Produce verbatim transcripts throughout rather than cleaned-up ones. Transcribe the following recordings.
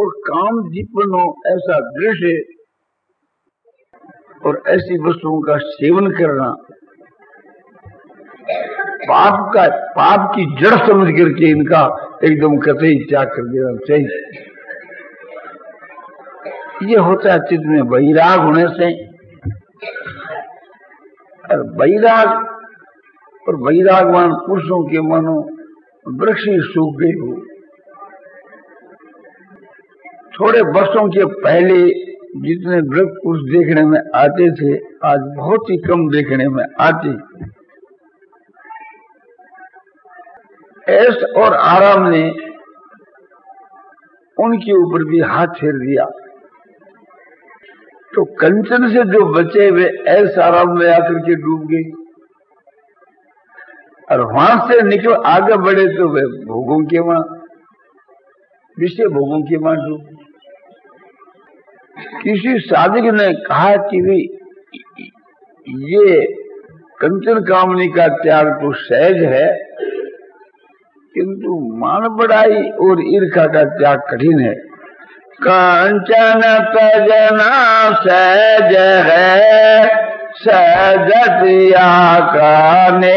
और काम दीपनो ऐसा दृश्य और ऐसी वस्तुओं का सेवन करना पाप का पाप की जड़ समझ करके इनका एकदम कतई त्याग कर देना चाहिए। ये होता है चित्त में वैराग होने से। और वैराग और वैरागवान पुरुषों के मानो वृक्ष ही सूख गए हो। थोड़े वर्षों के पहले जितने वृक्ष पुरुष देखने में आते थे आज बहुत ही कम देखने में आते। ऐश और आराम ने उनके ऊपर भी हाथ फेर दिया, तो कंचन से जो बचे वे ऐश आराम में आकर के डूब गए और वहां से निकल आगे बढ़े तो वे भोगों के वहां विषय भोगों के वहां डूब। किसी साधक ने कहा कि भी ये कंचन कामनी का त्याग तो सहज है, किंतु मान बढ़ाई और ईर्ष्या का त्याग कठिन है। कंचन तजना सहज है, सहज त्याग करने।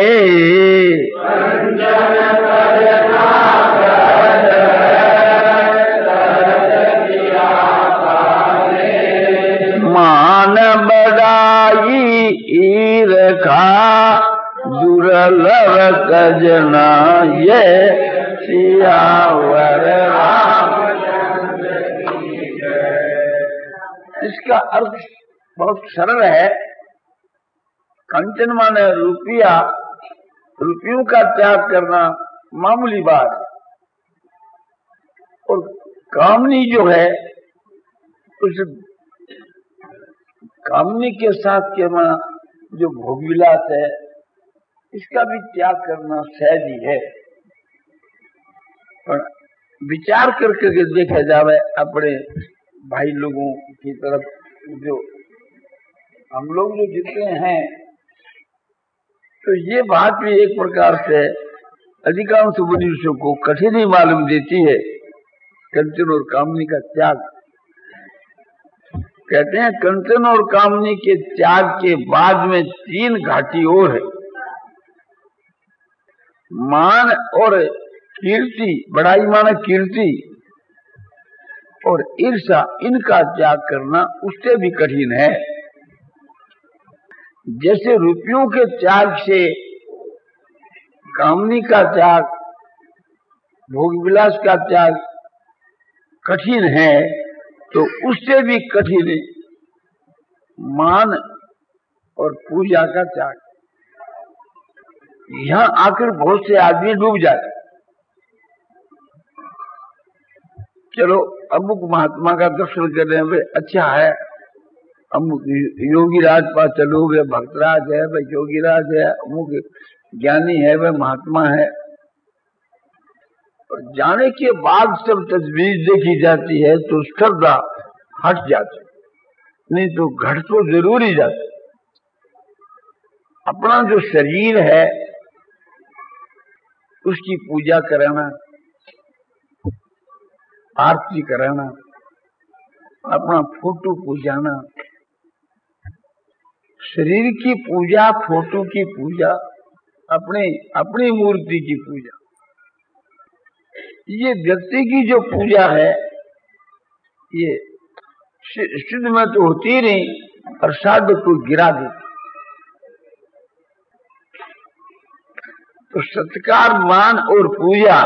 मान बढ़ाई ईर्ष्या दुर्लभ कजना, ये सियावर रामचंद्र की जय। इसका अर्थ बहुत सरल है। कंचन माने रुपया, रुपयों का त्याग करना मामूली बात है, और कामनी जो है उस कामनी के साथ के मां जो भोगविलास है इसका भी त्याग करना सहज ही है। पर विचार करके देखा जावे अपने भाई लोगों की तरफ, जो हम लोग जो जितने हैं, तो ये बात भी एक प्रकार से अधिकांश मनुष्यों को कठिन ही मालूम देती है, कंचन और कामनी का त्याग। कहते हैं कंचन और कामनी के त्याग के बाद में तीन घाटी और है। मान और कीर्ति, बड़ाई माने कीर्ति और ईर्ष्या, इनका त्याग करना उससे भी कठिन है। जैसे रुपयों के त्याग से कामनी का त्याग, भोग विलास का त्याग कठिन है, तो उससे भी कठिन मान और पूजा का त्याग। यहां आकर बहुत से आदमी डूब जाते। चलो अमुक महात्मा का दर्शन कर रहे हैं, वे अच्छा है, अमुक योगी राज पास चलो, वे भक्तराज है, वे योगी राज है, अमुक ज्ञानी है, वे महात्मा है। और जाने के बाद सब तजवीज देखी जाती है तो श्रद्धा हट जाती, नहीं तो घट तो जरूर ही जाती। अपना जो शरीर है उसकी पूजा कराना, आरती कराना, अपना फोटो पूजाना, शरीर की पूजा, फोटो की पूजा, अपने अपनी मूर्ति की पूजा, ये व्यक्ति की जो पूजा है ये सिद्ध में तो होती नहीं और साधक को गिरा देती। तो सत्कार, मान और पूजा,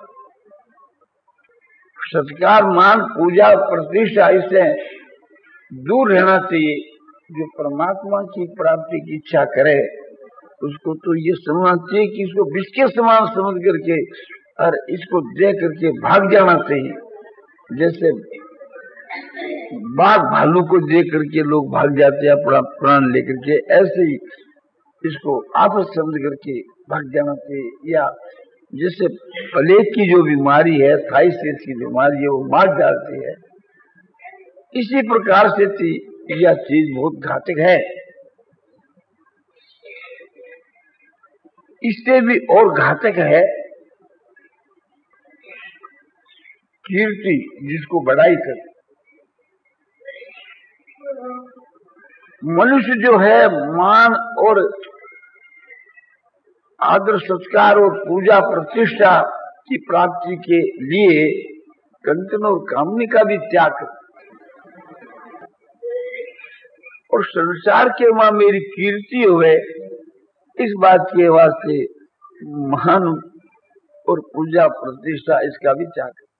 सत्कार, मान, पूजा, प्रतिष्ठा, इससे दूर रहना चाहिए। जो परमात्मा की प्राप्ति की इच्छा करे उसको तो ये समझना चाहिए कि इसको विष के समान समझ करके और इसको दे करके भाग जाना चाहिए। जैसे बाघ भालू को दे करके लोग भाग जाते हैं अपना प्राण लेकर के, ऐसे ही इसको आपस समझ करके भाग जाना चाहिए। या जैसे प्लेग की जो बीमारी है, थाइसिस की बीमारी है, वो मार जाती है, इसी प्रकार से थी यह चीज बहुत घातक है। इससे भी और घातक है कीर्ति जिसको बड़ाई कर, मनुष्य जो है मान और आदर सत्कार और पूजा प्रतिष्ठा की प्राप्ति के लिए कंचन और कामनी का भी त्याग कर, और संसार के वहां मेरी कीर्ति हुए इस बात के वास्ते मान और पूजा प्रतिष्ठा इसका भी त्याग कर।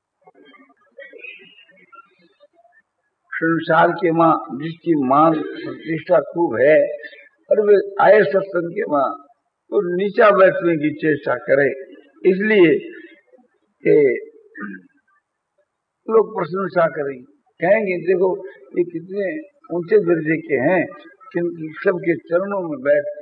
संसार के मां जिसकी मान प्रतिष्ठा खूब है और वे आए सत्संग के मां तो नीचा बैठने की चेष्टा करे, इसलिए कि लोग प्रशंसा करेंगे, कहेंगे देखो ये कितने ऊंचे दर्जे के हैं, किंतु सबके चरणों में बैठते।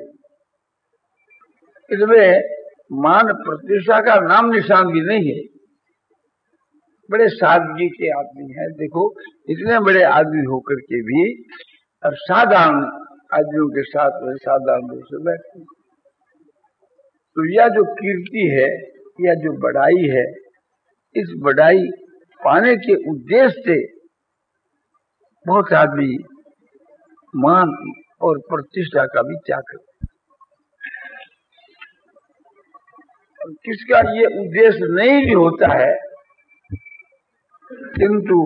इसमें मान प्रतिष्ठा का नाम निशान भी नहीं है। बड़े सादगी के आदमी हैं, देखो इतने बड़े आदमी होकर के भी और साधारण आदमियों के साथ वे साधारण रूप से बैठते। तो यह जो कीर्ति है, यह जो बढ़ाई है, इस बढ़ाई पाने के उद्देश्य से बहुत आदमी मान और प्रतिष्ठा का भी त्याग करते। किसका ये उद्देश्य नहीं भी होता है, किंतु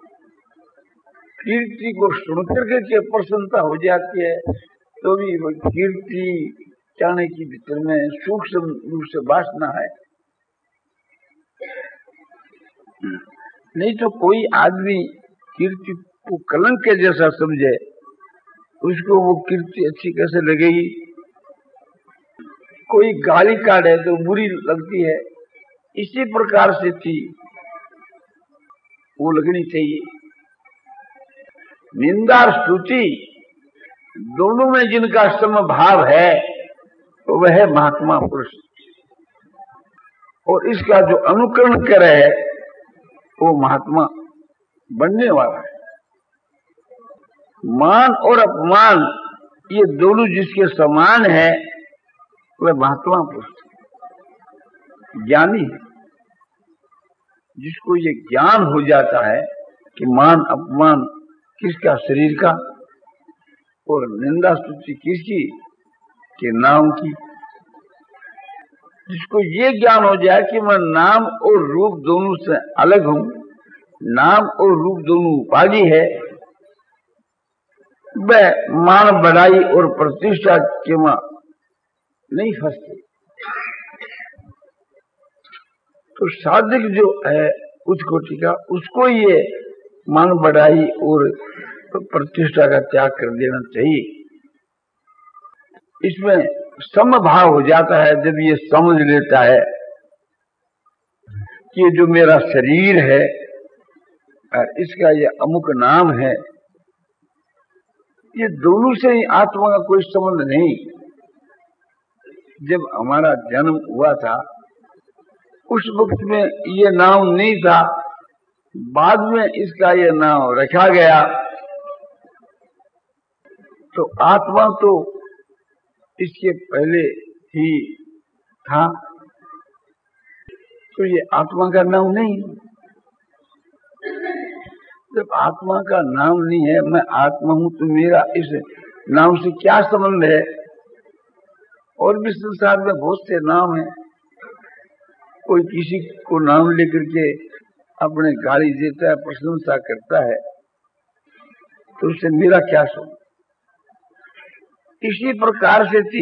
कीर्ति को सुनकर के प्रसन्नता हो जाती है, तो भी वो कीर्ति चाहने की भीतर में सूक्ष्म रूप से वासना है। नहीं तो कोई आदमी कीर्ति को कलंक के जैसा समझे, उसको वो कीर्ति अच्छी कैसे लगेगी। कोई गाली काटे तो बुरी लगती है, इसी प्रकार से थी वो लगनी चाहिए। निंदा और स्तुति दोनों में जिनका समभाव है तो वह है महात्मा पुरुष, और इसका जो अनुकरण करे वो महात्मा बनने वाला है। मान और अपमान ये दोनों जिसके समान है वह महात्मा पुरुष ज्ञानी है। जिसको ये ज्ञान हो जाता है कि मान अपमान किसका, शरीर का, और निंदा स्तुति किसकी, के नाम की। जिसको ये ज्ञान हो जाए कि मैं नाम और रूप दोनों से अलग हूं, नाम और रूप दोनों उपाधि है, वह मान बढ़ाई और प्रतिष्ठा के मां नहीं फंसते। तो साधक जो है उच्च कोटि का, उसको ये मान बढ़ाई और प्रतिष्ठा का त्याग कर देना चाहिए। इसमें समभाव हो जाता है जब ये समझ लेता है कि जो मेरा शरीर है और इसका ये अमुक नाम है, ये दोनों से ही आत्मा का कोई संबंध नहीं। जब हमारा जन्म हुआ था उस वक्त में ये नाम नहीं था, बाद में इसका ये नाम रखा गया। तो आत्मा तो इसके पहले ही था, तो ये आत्मा का नाम नहीं। जब आत्मा का नाम नहीं है, मैं आत्मा हूं, तो मेरा इस नाम से क्या संबंध है। और भी संसार में बहुत से नाम हैं, कोई किसी को नाम लेकर के अपने गाली देता है, प्रशंसा करता है, तो उससे मेरा क्या संबंध। इसी प्रकार से थी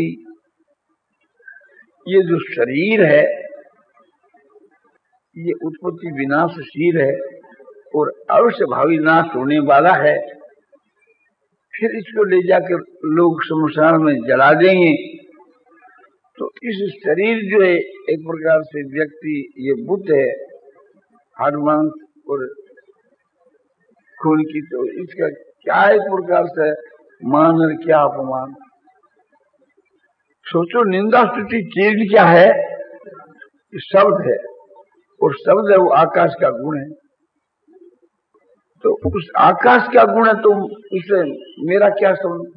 ये जो शरीर है ये उत्पत्ति विनाशशील है और अवश्य भावी नाश होने वाला है। फिर इसको ले जाकर लोग शमशान में जला देंगे। तो इस शरीर जो है एक प्रकार से व्यक्ति ये बुत है, हाड़ मांस और खून की, तो इसका क्या एक प्रकार से मान और क्या अपमान। सोचो निंदा स्तुति चीज क्या है, शब्द है, और शब्द है वो आकाश का गुण है। तो उस आकाश का गुण है तो इससे मेरा क्या संबंध।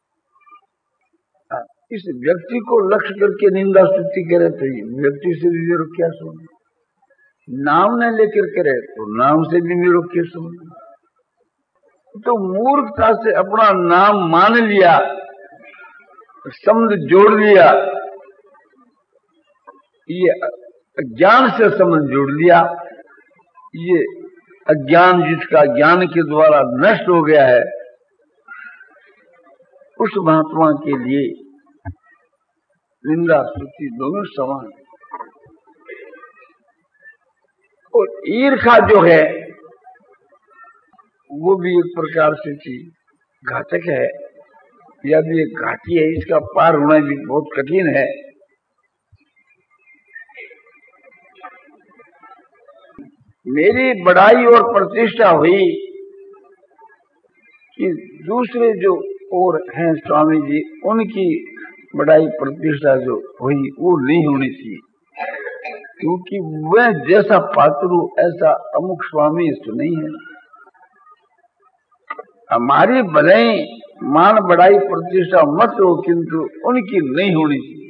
इस व्यक्ति को लक्ष्य करके निंदा स्तुति करे तो व्यक्ति से भी मेरा क्या संबंध। नाम न लेकर करे तो नाम से भी मेरे के समझ, तो मूर्खता से अपना नाम मान लिया, संबंध जोड़ लिया, ये अज्ञान से संबंध जोड़ लिया। ये अज्ञान जिसका ज्ञान के द्वारा नष्ट हो गया है, उस महात्मा के लिए निंदा स्तुति दोनों समान। और ईर्ष्या जो है वो भी एक प्रकार से चीज घातक है, या भी एक घाटी है, इसका पार होना भी बहुत कठिन है। मेरी बड़ाई और प्रतिष्ठा हुई कि दूसरे जो और हैं स्वामी जी, उनकी बड़ाई प्रतिष्ठा जो हुई वो नहीं होनी चाहिए, क्योंकि वह जैसा पात्र ऐसा अमुक स्वामी तो नहीं है। हमारी भलाई मान बड़ाई प्रतिष्ठा मत हो, किंतु उनकी नहीं होनी चाहिए।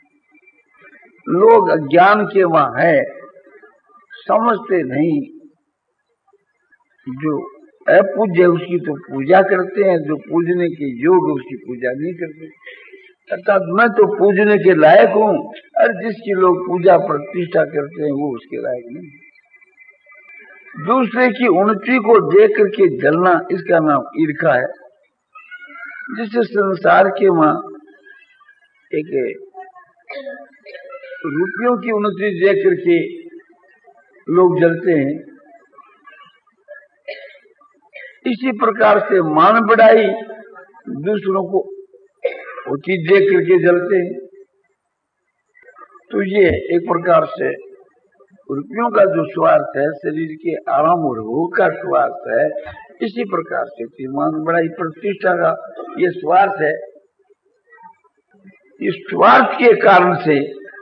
लोग अज्ञान के वहां है, समझते नहीं। जो अपूज्य उसकी तो पूजा करते हैं, जो पूजने के योग्य उसकी पूजा नहीं करते। अर्थात मैं तो पूजने के लायक हूँ, और जिसकी लोग पूजा प्रतिष्ठा करते हैं वो उसके लायक नहीं। दूसरे की उन्नति को देख करके जलना, इसका नाम ईर्ष्या है। जिससे संसार के वहां एक रुपयों की उन्नति देख करके लोग जलते हैं, इसी प्रकार से मान बढ़ाई दूसरों को होती देख करके जलते हैं। तो ये एक प्रकार से रुपयों का जो स्वार्थ है, शरीर के आराम और भोग का स्वार्थ है, इसी प्रकार से मान बढ़ाई प्रतिष्ठा का ये स्वार्थ है। इस स्वार्थ के कारण से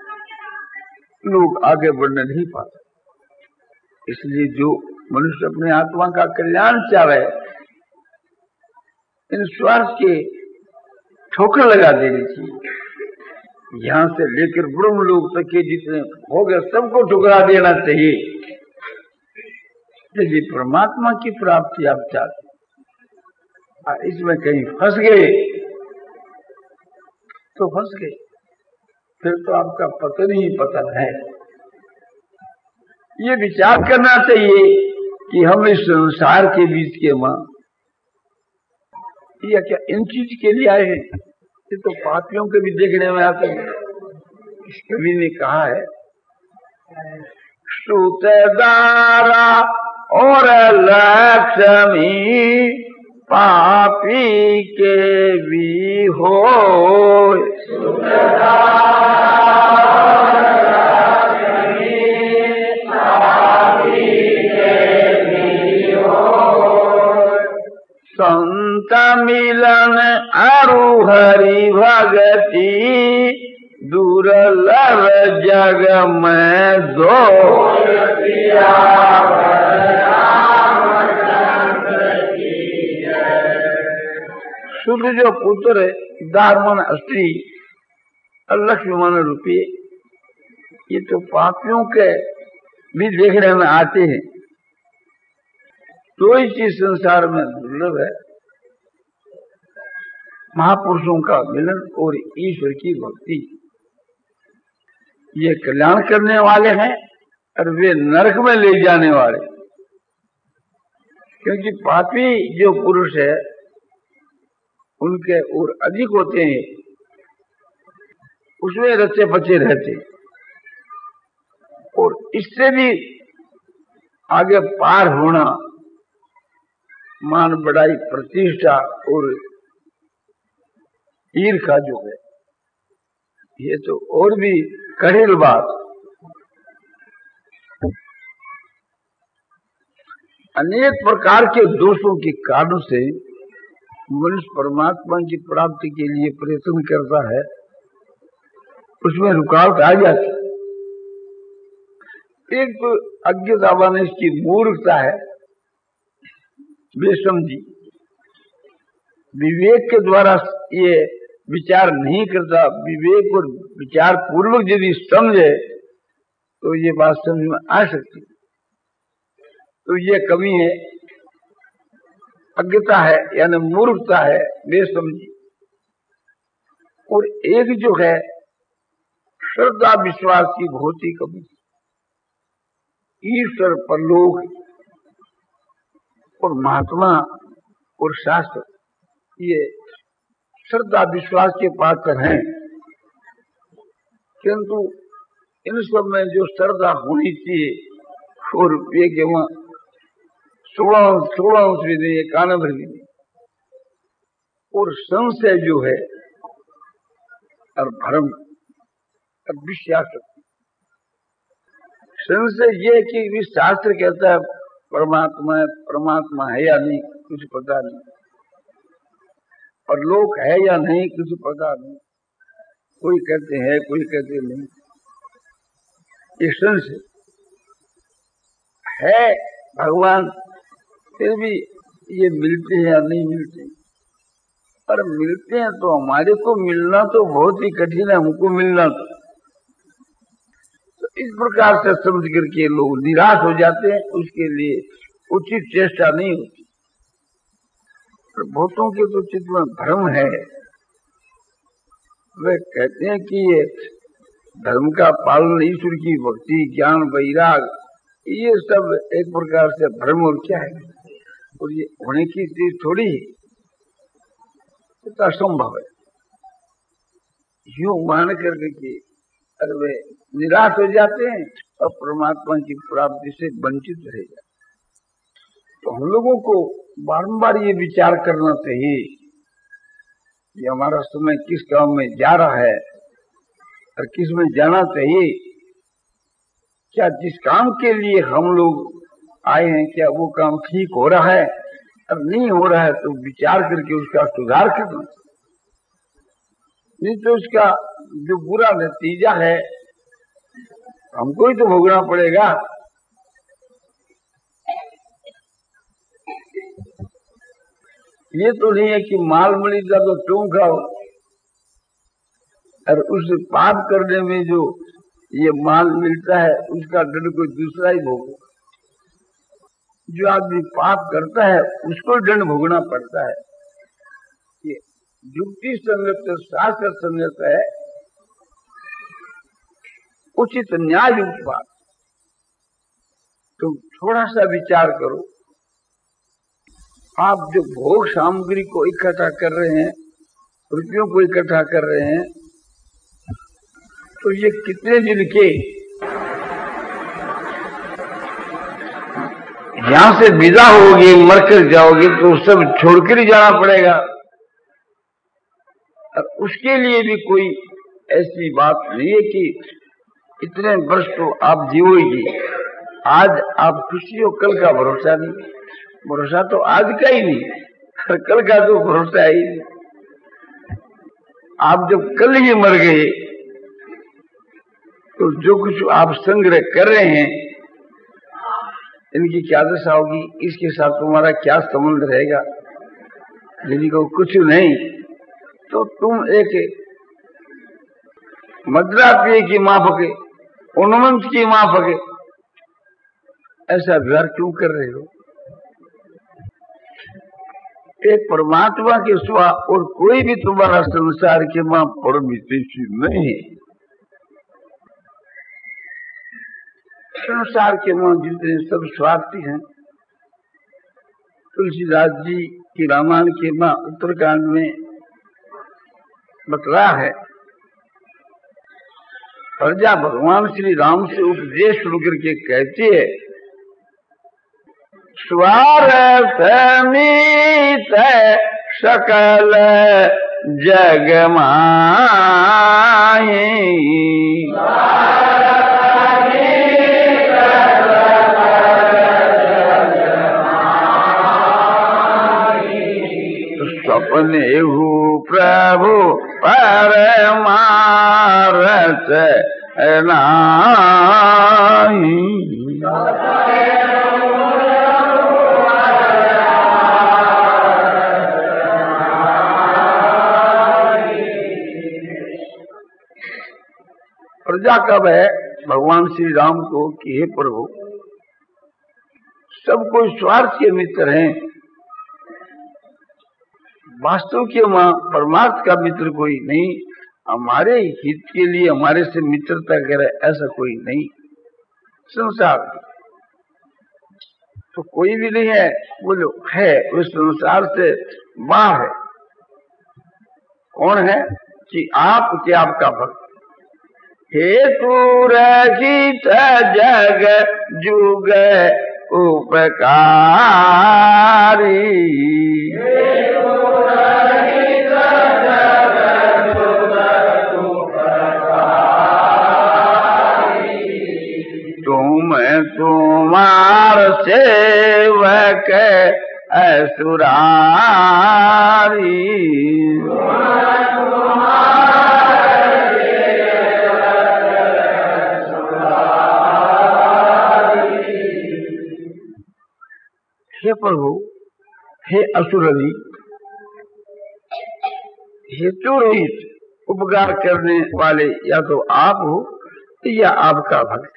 लोग आगे बढ़ने नहीं पाते। इसलिए जो मनुष्य अपने आत्मा का कल्याण चाहे, इन स्वार्थ के ठोकर लगा देनी चाहिए। यहां से लेकर ब्रह्म लोक तक के जितने हो गए सबको ठुकरा देना चाहिए। यदि परमात्मा की प्राप्ति आप चाहते, इसमें कहीं फंस गए तो फंस गए, फिर तो आपका पतन ही पतन है। ये विचार करना चाहिए कि हम इस संसार के बीच के मां या क्या इन चीज के लिए आए हैं? ये तो पापियों के भी देखने में आते हैं। इस कवि ने कहा है, सूतदारा और लक्ष्मी पापी के भी हो। संत मिलन अरु हरि भगति दुर्लभ जग में दो। शुद्ध जो पुत्र दारमन स्त्री लक्ष्मण रूपी, ये तो पापियों के भी देखने में आते हैं। तो ही चीज संसार में दुर्लभ है, महापुरुषों का मिलन और ईश्वर की भक्ति। ये कल्याण करने वाले हैं और वे नरक में ले जाने वाले। क्योंकि पापी जो पुरुष है उनके और अधिक होते हैं, उसमें रचे बचे रहते, और इससे भी आगे पार होना मान बढ़ाई प्रतिष्ठा और ईर्ष्या जो है, ये तो और भी कठिन बात। अनेक प्रकार के दोषों के कारण से मनुष्य परमात्मा की प्राप्ति के लिए प्रयत्न करता है, उसमें रुकावट आ जाती। एक तो अज्ञातवान इसकी मूर्खता है, बेसमझी, विवेक के द्वारा ये विचार नहीं करता। विवेक और विचार पूर्वक यदि समझे तो ये बात समझ में आ सकती। तो ये कमी है, अज्ञता है, यानी मूर्खता है, बेसमझी। और एक जो है श्रद्धा विश्वास की बहुत ही कमी। ईश्वर, परलोक और महात्मा और शास्त्र, ये श्रद्धा विश्वास के पात्र हैं, किंतु इन सब में जो श्रद्धा होनी चाहिए और ये के वहां सोलह सोलह अंश भी नहीं, कान भर भी नहीं। और संशय जो है और भ्रम और विश्वास, संशय ये कि भी शास्त्र कहता है परमात्मा है, परमात्मा है या नहीं कुछ पता नहीं, और लोक है या नहीं कुछ पता नहीं, कोई कहते हैं कोई कहते नहीं। ये संशय है भगवान, फिर भी ये मिलते हैं या नहीं मिलते, पर मिलते हैं तो हमारे को मिलना तो बहुत ही कठिन है, हमको मिलना तो, तो इस प्रकार से समझ करके लोग निराश हो जाते हैं, उसके लिए उचित चेष्टा नहीं होती। पर बहुतों के तो चित्त में भ्रम है, वे कहते हैं कि ये धर्म का पालन, ईश्वर की भक्ति, ज्ञान, वैराग, ये सब एक प्रकार से भ्रम और क्या है, और ये होने की चीज थोड़ी है, तो असंभव है। यूं मान करके कि अरे वे निराश हो जाते हैं और परमात्मा की प्राप्ति से वंचित रह जाते। तो हम लोगों को बारंबार ये विचार करना चाहिए कि हमारा समय किस काम में जा रहा है और किस में जाना चाहिए। क्या जिस काम के लिए हम लोग आए हैं, क्या वो काम ठीक हो रहा है, और नहीं हो रहा है तो विचार करके उसका सुधार करना, नहीं तो उसका जो बुरा नतीजा है हमको ही तो भोगना पड़ेगा। ये तो नहीं है कि माल मिलेगा तो तुम खाओ, और उस पाप करने में जो ये माल मिलता है उसका दंड कोई दूसरा ही भोगे। जो आदमी पाप करता है उसको दंड भोगना पड़ता है। ये युक्ति संगत, शास्त्र संगत है, उचित न्याय युक्त बात। तुम थोड़ा सा विचार करो, आप जो भोग सामग्री को इकट्ठा कर रहे हैं, रुपयों को इकट्ठा कर रहे हैं, तो ये कितने दिन के यहां से विदा होगे, मरकर जाओगे तो सब छोड़कर ही जाना पड़ेगा। और उसके लिए भी कोई ऐसी बात नहीं है कि इतने वर्ष तो आप जीवोगी। आज आप खुशी हो, कल का भरोसा नहीं, भरोसा तो आज का ही नहीं, और कल का तो भरोसा ही नहीं। आप जब कल ही मर गए तो जो कुछ आप संग्रह कर रहे हैं इनकी क्या दशा होगी, इसके साथ तुम्हारा क्या संबंध रहेगा। यदि को कुछ नहीं तो तुम एक मदरा पिए की माफक, उन्मंत की माफक ऐसा व्यवहार क्यों कर रहे हो। एक परमात्मा के सिवा और कोई भी तुम्हारा संसार के मां परम हितैषी नहीं है। संसार के मां जितने सब स्वार्थी हैं। तुलसीदास जी की रामायण के मां उत्तरकांड में बतला है, प्रजा भगवान श्री राम से उपदेश सुन करके कहती है, स्वार्थ मीत सकल जग माही, स्वप्ने हु प्रभु परमारथ नाही। प्रजा कब है? भगवान श्री राम को कि हे प्रभु, सब कोई स्वार्थ के मित्र हैं, वास्तव के वहां परमार्थ का मित्र कोई नहीं, हमारे हित के लिए हमारे से मित्रता करे ऐसा कोई नहीं संसार। तो कोई भी नहीं है, वो जो है उस संसार से बाहर है। कौन है कि आप के आपका भक्त। हेतु रहित जग जुग उपकारी, तुम तुम्हार सेवक असुरारी, हे प्रभु, हे असुररी, हेतु रहित उपकार करने वाले या तो आप हो या आपका भक्त।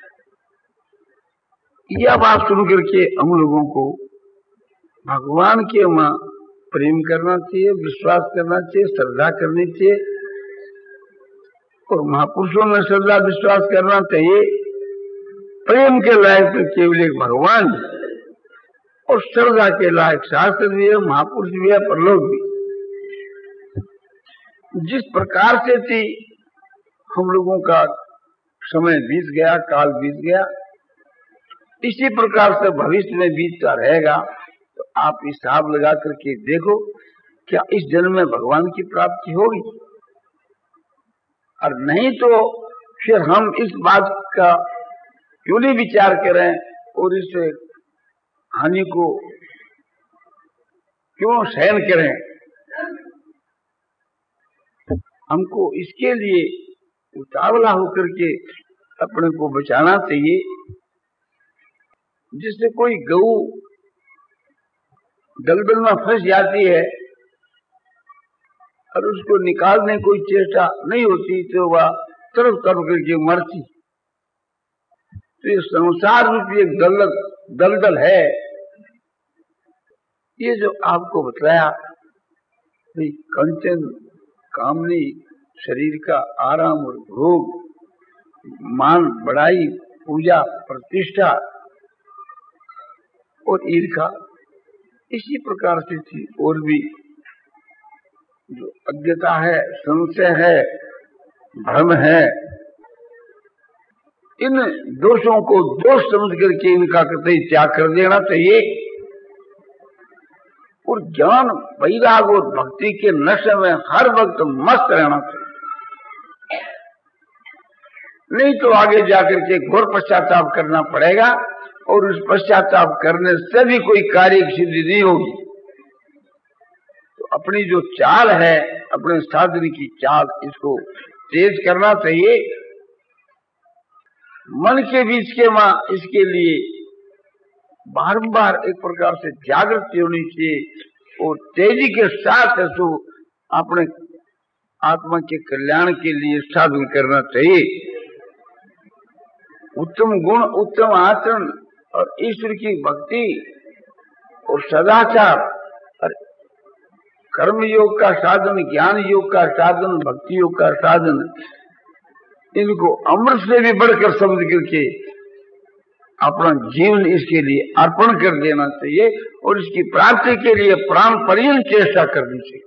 यह बात सुन करके हम लोगों को भगवान के वहां प्रेम करना चाहिए, विश्वास करना चाहिए, श्रद्धा करनी चाहिए, और महापुरुषों में श्रद्धा विश्वास करना चाहिए। प्रेम के लायक तो केवल एक भगवान, और श्रद्धा के लायक शास्त्र भी है, महापुरुष भी है, परलोक भी। जिस प्रकार से थी हम लोगों का समय बीत गया, काल बीत गया, इसी प्रकार से भविष्य में बीतता रहेगा। तो आप हिसाब लगा करके देखो, क्या इस जन्म में भगवान की प्राप्ति होगी? और नहीं तो फिर हम इस बात का क्यों नहीं विचार करें और इस हानि को क्यों सहन करें? हमको इसके लिए उतावला होकर के अपने को बचाना चाहिए। जिससे कोई गऊ दलदल में फंस जाती है और उसको निकालने कोई चेष्टा नहीं होती तो वह तरफ तरफ करके मरती। तो ये संसार रूपी एक दलदल दलदल है। ये जो आपको बताया कंचन, कामनी, शरीर का आराम और भोग, मान, बड़ाई, पूजा, प्रतिष्ठा और ईर्षा, इसी प्रकार से थी। और भी जो अज्ञता है, संशय है, भ्रम है, इन दोषों को दोष समझ करके इनका कतई त्याग कर देना चाहिए और ज्ञान, वैराग और भक्ति के नशे में हर वक्त मस्त रहना चाहिए। नहीं तो आगे जाकर के घोर पश्चाताप करना पड़ेगा और उस पश्चाताप करने से भी कोई कार्य की सिद्धि नहीं होगी। तो अपनी जो चाल है, अपने साधन की चाल, इसको तेज करना चाहिए। मन के बीच के मां इसके लिए बारंबार एक प्रकार से जागृति होनी चाहिए और तेजी के साथ इसको अपने आत्मा के कल्याण के लिए साधन करना चाहिए। उत्तम गुण, उत्तम आचरण और ईश्वर की भक्ति और सदाचार और कर्म योग का साधन, ज्ञान योग का साधन, भक्ति योग का साधन, इनको अमृत से भी बढ़कर समझ करके अपना जीवन इसके लिए अर्पण कर देना चाहिए और इसकी प्राप्ति के लिए प्राण पर्यंत चेष्टा करनी चाहिए।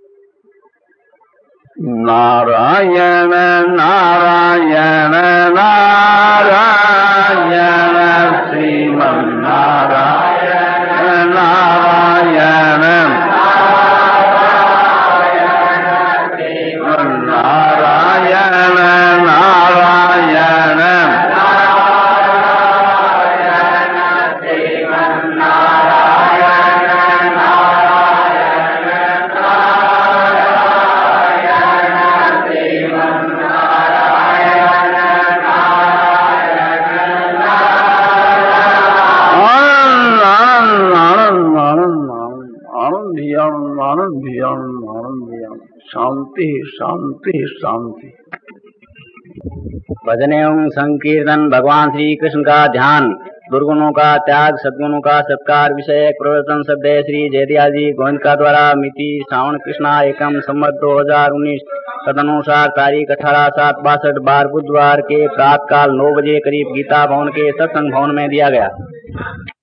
नारायण नारायण नारायण श्रीमन नारायण नारायण नारायण नारायण शांति शांति शांति। भजन एवं संकीर्तन, भगवान श्री कृष्ण का ध्यान, दुर्गुणों का त्याग, सद्गुणों का सत्कार, विषय प्रवर्तन शब्द श्री जयदिया जी गोविंद का द्वारा मिति श्रावण कृष्णा एकम संवत दो हजार उन्नीस तदनुसार तारीख अठारह सात बासठ बार बुधवार के प्रातः काल नौ बजे करीब गीता भवन के सत्संग भवन में दिया गया।